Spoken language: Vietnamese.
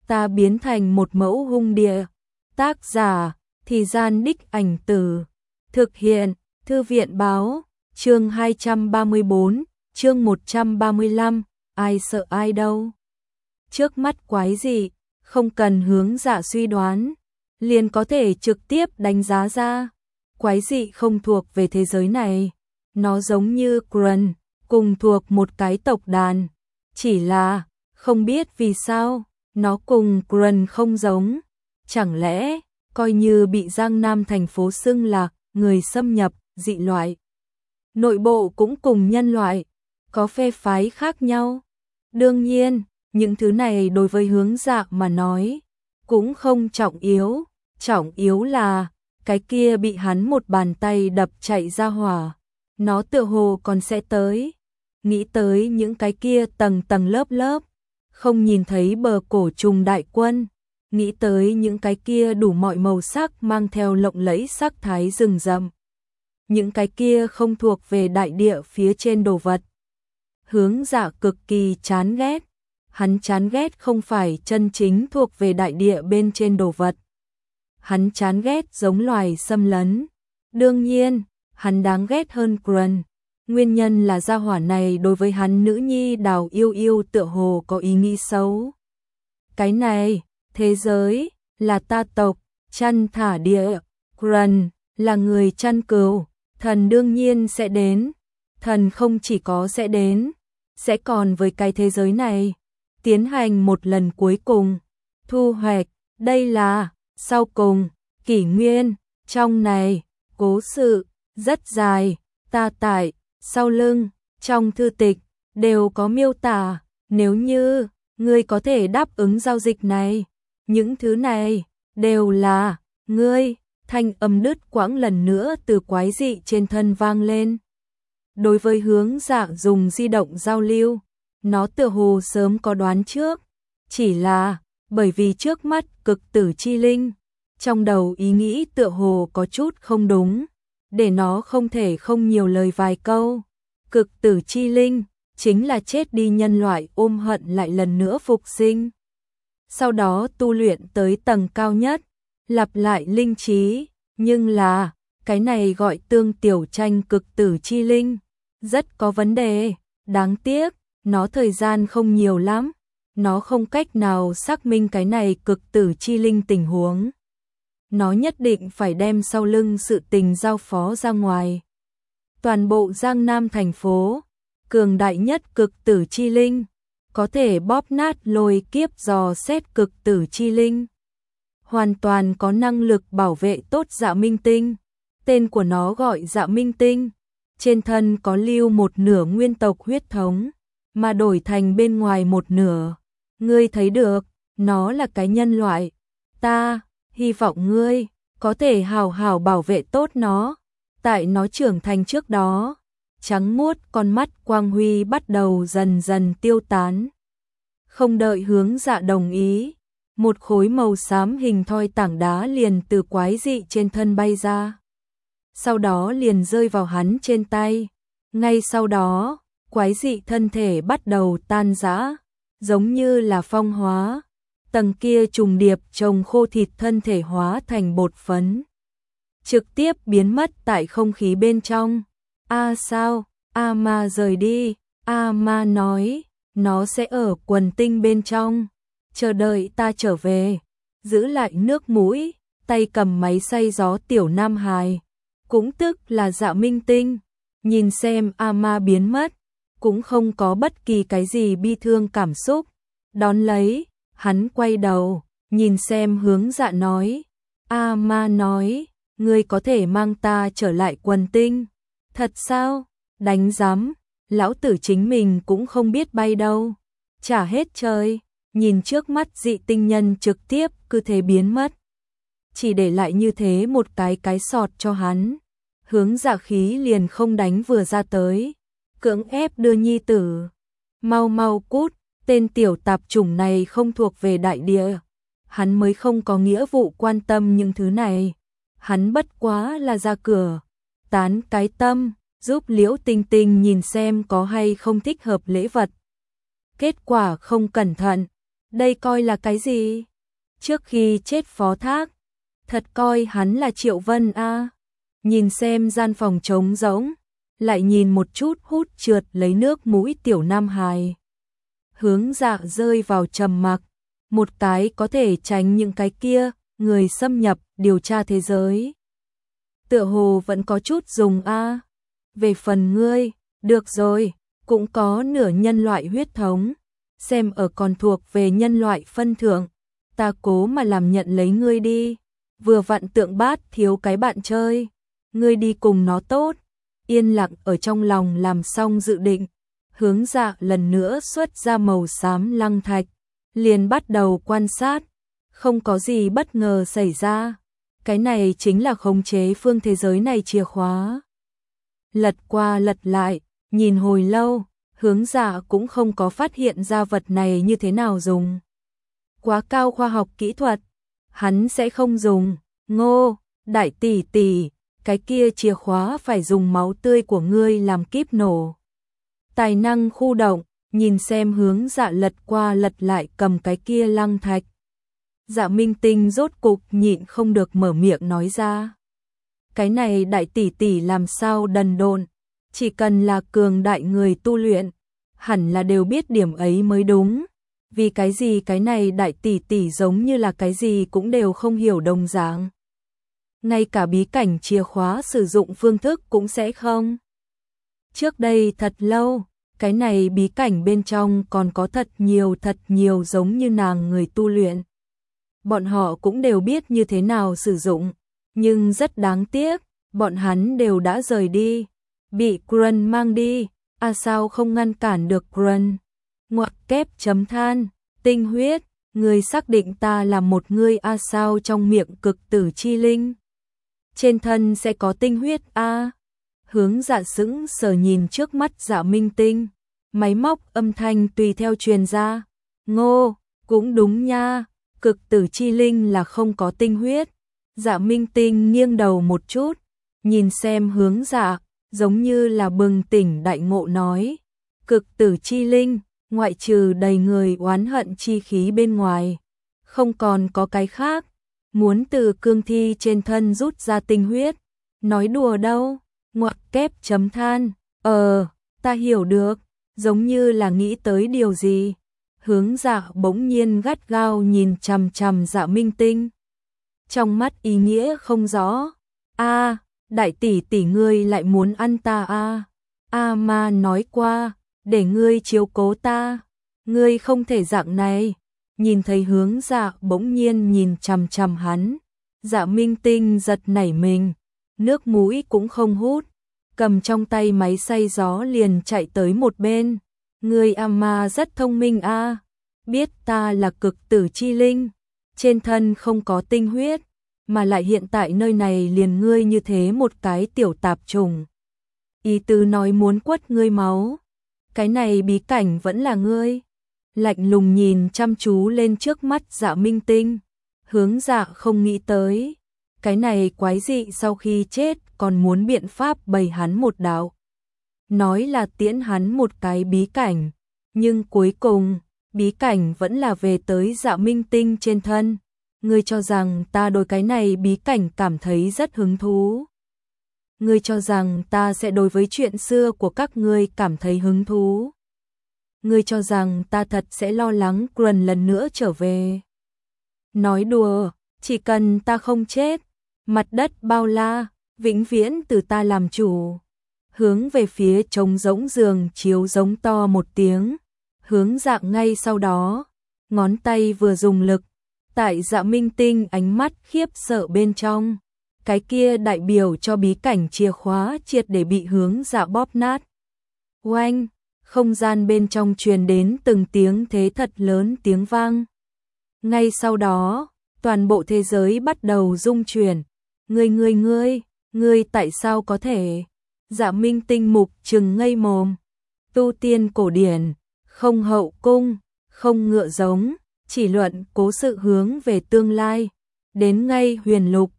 ta biến thành một mẫu hung địa. Tác giả, Thì Gian Đích Ảnh Tử. Thực hiện, Thư viện báo, chương 234, chương 135, ai sợ ai đâu. Trước mắt quái dị, không cần hướng dạ suy đoán, liền có thể trực tiếp đánh giá ra. Quái dị không thuộc về thế giới này, nó giống như Grun, cùng thuộc một cái tộc đàn. Chỉ là, không biết vì sao, nó cùng Grun không giống. Chẳng lẽ, coi như bị Giang Nam thành phố xưng là người xâm nhập, dị loại. Nội bộ cũng cùng nhân loại, có phe phái khác nhau. Đương nhiên, những thứ này đối với hướng dạ mà nói, cũng không trọng yếu là, cái kia bị hắn một bàn tay đập chạy ra hỏa. Nó tựa hồ còn sẽ tới, nghĩ tới những cái kia tầng tầng lớp lớp, không nhìn thấy bờ cổ trùng đại quân, nghĩ tới những cái kia đủ mọi màu sắc mang theo lộng lẫy sắc thái rừng rậm. Những cái kia không thuộc về đại địa phía trên đồ vật. Hướng dạ cực kỳ chán ghét. Hắn chán ghét không phải chân chính thuộc về đại địa bên trên đồ vật. Hắn chán ghét giống loài xâm lấn. Đương nhiên, hắn đáng ghét hơn Grun. Nguyên nhân là gia hỏa này đối với hắn nữ nhi Đào Yêu Yêu tựa hồ có ý nghĩ xấu. Cái này, thế giới, là ta tộc, chăn thả địa. Grun, là người chăn cừu, thần đương nhiên sẽ đến. Thần không chỉ có sẽ đến, sẽ còn với cái thế giới này tiến hành một lần cuối cùng, thu hoạch. Đây là, sau cùng, kỷ nguyên, trong này, cố sự, rất dài, ta tại, sau lưng, trong thư tịch, đều có miêu tả, nếu như, ngươi có thể đáp ứng giao dịch này, những thứ này, đều là, ngươi, thanh âm đứt quãng lần nữa từ quái dị trên thân vang lên. Đối với hướng dạ dùng di động giao lưu, nó tựa hồ sớm có đoán trước, chỉ là bởi vì trước mắt cực tử chi linh, trong đầu ý nghĩ tựa hồ có chút không đúng, để nó không thể không nhiều lời vài câu. Cực tử chi linh chính là chết đi nhân loại ôm hận lại lần nữa phục sinh, sau đó tu luyện tới tầng cao nhất, lặp lại linh trí, nhưng là cái này gọi Tương Tiểu Tranh cực tử chi linh, rất có vấn đề, đáng tiếc, nó thời gian không nhiều lắm, nó không cách nào xác minh cái này cực tử chi linh tình huống. Nó nhất định phải đem sau lưng sự tình giao phó ra ngoài. Toàn bộ Giang Nam thành phố, cường đại nhất cực tử chi linh, có thể bóp nát lôi kiếp dò xét cực tử chi linh. Hoàn toàn có năng lực bảo vệ tốt Dạ Minh Tinh. Tên của nó gọi Dạ Minh Tinh. Trên thân có lưu một nửa nguyên tộc huyết thống, mà đổi thành bên ngoài một nửa. Ngươi thấy được, nó là cái nhân loại. Ta, hy vọng ngươi, có thể hào hào bảo vệ tốt nó. Tại nó trưởng thành trước đó, trắng muốt con mắt quang huy bắt đầu dần dần tiêu tán. Không đợi hướng dạ đồng ý, một khối màu xám hình thoi tảng đá liền từ quái dị trên thân bay ra. Sau đó liền rơi vào hắn trên tay. Ngay sau đó, quái dị thân thể bắt đầu tan rã, giống như là phong hóa. Tầng kia trùng điệp trồng khô thịt thân thể hóa thành bột phấn, trực tiếp biến mất tại không khí bên trong. Sao? Ma rời đi. Ma nói, nó sẽ ở quần tinh bên trong, chờ đợi ta trở về. Giữ lại nước mũi, tay cầm máy xay gió tiểu nam hài, cũng tức là Dạ Minh Tinh, nhìn xem ma biến mất, cũng không có bất kỳ cái gì bi thương cảm xúc. Đón lấy, hắn quay đầu, nhìn xem hướng dạ nói. Ma nói, ngươi có thể mang ta trở lại quần tinh. Thật sao? Đánh giám, lão tử chính mình cũng không biết bay đâu. Chả hết trời, nhìn trước mắt dị tinh nhân trực tiếp cứ thế biến mất. Chỉ để lại như thế một cái sọt cho hắn. Hướng dạ khí liền không đánh vừa ra tới, cưỡng ép đưa nhi tử. Mau cút, tên tiểu tạp chủng này không thuộc về đại địa. Hắn mới không có nghĩa vụ quan tâm những thứ này. Hắn bất quá là ra cửa, tán cái tâm, giúp Liễu Tinh Tinh nhìn xem có hay không thích hợp lễ vật. Kết quả không cẩn thận, Đây coi là cái gì? Trước khi chết phó thác, thật coi hắn là Triệu Vân a. Nhìn xem gian phòng trống rỗng, lại nhìn một chút hút trượt lấy nước mũi tiểu nam hài. Hướng Dạ rơi vào trầm mặc, một cái có thể tránh những cái kia, người xâm nhập điều tra thế giới. Tựa hồ vẫn có chút dùng a. Về phần ngươi, được rồi, cũng có nửa nhân loại huyết thống, xem ở còn thuộc về nhân loại phân thượng, ta cố mà làm nhận lấy ngươi đi, vừa vặn Tượng Bát thiếu cái bạn chơi, ngươi đi cùng nó tốt. Yên lặng ở trong lòng làm xong dự định, Hướng Dạ lần nữa xuất ra màu xám lăng thạch, liền bắt đầu quan sát, không có gì bất ngờ xảy ra. Cái này chính là khống chế phương thế giới này chìa khóa. Lật qua lật lại, nhìn hồi lâu, Hướng Dạ cũng không có phát hiện ra vật này như thế nào dùng. Quá cao khoa học kỹ thuật, hắn sẽ không dùng. Ngô, đại tỷ tỷ, cái kia chìa khóa phải dùng máu tươi của ngươi làm kíp nổ. Tài năng khu động, nhìn xem Hướng Dạ lật qua lật lại cầm cái kia lăng thạch. Dạ Minh Tinh rốt cục nhịn không được mở miệng nói ra. Cái này đại tỷ tỷ làm sao đần độn, chỉ cần là cường đại người tu luyện, hẳn là đều biết điểm ấy mới đúng. Vì cái gì cái này đại tỷ tỷ giống như là cái gì cũng đều không hiểu đồng dạng. Ngay cả bí cảnh chìa khóa sử dụng phương thức cũng sẽ không. Trước đây thật lâu, cái này bí cảnh bên trong còn có thật nhiều giống như nàng người tu luyện. Bọn họ cũng đều biết như thế nào sử dụng, nhưng rất đáng tiếc, bọn hắn đều đã rời đi, bị Grun mang đi, sao không ngăn cản được Grun. Ngoặc kép chấm than, tinh huyết, người xác định ta là một người sao trong miệng cực tử chi linh. Trên thân sẽ có tinh huyết a. Hướng Dạ sững sờ nhìn trước mắt Dạ Minh Tinh, máy móc âm thanh tùy theo truyền ra. Ngô, cũng đúng nha, cực tử chi linh là không có tinh huyết. Dạ Minh Tinh nghiêng đầu một chút, nhìn xem Hướng Dạ, giống như là bừng tỉnh đại ngộ nói. Cực tử chi linh, ngoại trừ đầy người oán hận chi khí bên ngoài, không còn có cái khác. Muốn từ cương thi trên thân rút ra tinh huyết, nói đùa đâu. Ngoặc kép chấm than, ta hiểu được, giống như là nghĩ tới điều gì. Hướng Dạ bỗng nhiên gắt gao nhìn chằm chằm Dạ Minh Tinh. Trong mắt ý nghĩa không rõ. Đại tỷ tỷ ngươi lại muốn ăn ta mà nói qua, để ngươi chiếu cố ta. Ngươi không thể dạng này. Nhìn thấy Hướng Dạ bỗng nhiên nhìn chằm chằm hắn, Dạ Minh Tinh giật nảy mình, nước mũi cũng không hút, cầm trong tay máy xay gió liền chạy tới một bên. Ngươi mà rất thông minh biết ta là cực tử chi linh, trên thân không có tinh huyết, mà lại hiện tại nơi này liền ngươi như thế một cái tiểu tạp trùng. Ý tứ nói muốn quất ngươi máu, cái này bí cảnh vẫn là ngươi. Lạnh lùng nhìn chăm chú lên trước mắt Dạ Minh Tinh, Hướng Dạ không nghĩ tới, cái này quái dị sau khi chết còn muốn biện pháp bày hắn một đạo. Nói là tiễn hắn một cái bí cảnh, nhưng cuối cùng, bí cảnh vẫn là về tới Dạ Minh Tinh trên thân. Ngươi cho rằng ta đối cái này bí cảnh cảm thấy rất hứng thú. Ngươi cho rằng ta sẽ đối với chuyện xưa của các ngươi cảm thấy hứng thú. Ngươi cho rằng ta thật sẽ lo lắng Grun lần nữa trở về. Nói đùa, chỉ cần ta không chết, mặt đất bao la, vĩnh viễn từ ta làm chủ. Hướng về phía trống rỗng giường chiếu giống to một tiếng, Hướng Dạ ngay sau đó, ngón tay vừa dùng lực, tại Dạ Minh Tinh ánh mắt khiếp sợ bên trong, cái kia đại biểu cho bí cảnh chìa khóa triệt để bị Hướng Dạ bóp nát. Oanh! Không gian bên trong truyền đến từng tiếng thế thật lớn tiếng vang. Ngay sau đó, toàn bộ thế giới bắt đầu rung chuyển. Ngươi tại sao có thể? Dạ Minh Tinh mục trừng ngây mồm. Tu tiên cổ điển, không hậu cung, không ngựa giống, chỉ luận cố sự hướng về tương lai. Đến ngay huyền lục,